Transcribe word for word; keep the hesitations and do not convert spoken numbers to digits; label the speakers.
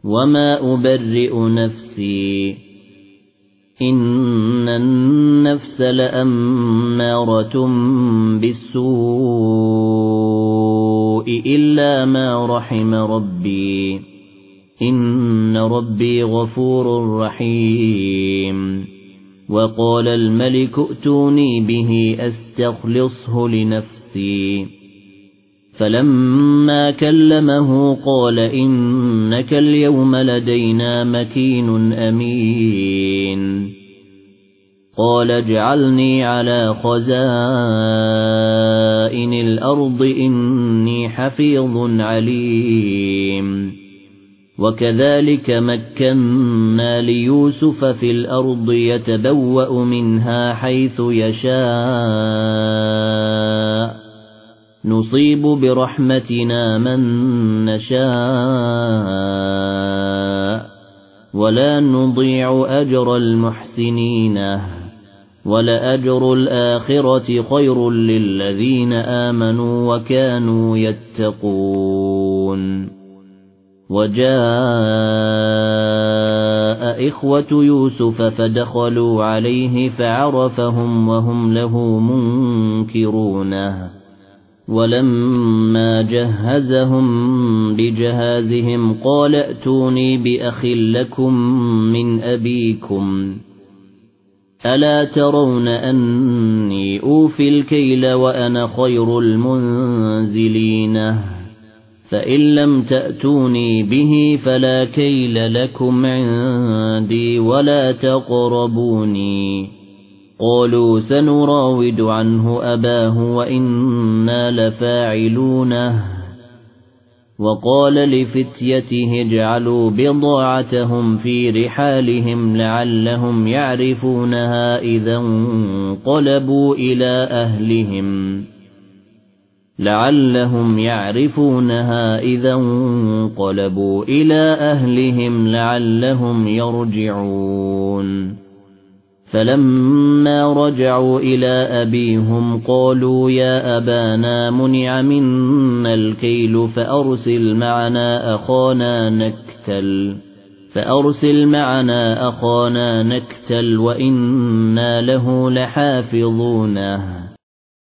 Speaker 1: وما أبرئ نفسي إن النفس لأمارة بالسوء إلا ما رحم ربي إن ربي غفور رحيم وقال الملك ائتوني به أستخلصه لنفسي فلما كلمه قال إنك اليوم لدينا مكين أمين قال اجعلني على خزائن الأرض إني حفيظ عليم وكذلك مكنا ليوسف في الأرض يتبوأ منها حيث يشاء نصيب برحمتنا من نشاء ولا نضيع أجر المحسنين ولأجر الآخرة خير للذين آمنوا وكانوا يتقون وجاء إخوة يوسف فدخلوا عليه فعرفهم وهم له منكرون ولما جهزهم بجهازهم قال ائتوني بأخ لكم من أبيكم ألا ترون أني أوفي الكيل وأنا خير المنزلين فإن لم تأتوني به فلا كيل لكم عندي ولا تقربوني قالوا سنراود عنه أباه وإنا لفاعلونه وقال لفتيته اجعلوا بضاعتهم في رحالهم لعلهم يعرفونها إذا انقلبوا إلى أهلهم لعلهم يعرفونها إذا انقلبوا إلى أهلهم لعلهم يرجعون فلما رجعوا إلى أبيهم قالوا يا أبانا منع منا الكيل فأرسل معنا أخانا نكتل فأرسل معنا أخانا نكتل وإنا له لحافظونه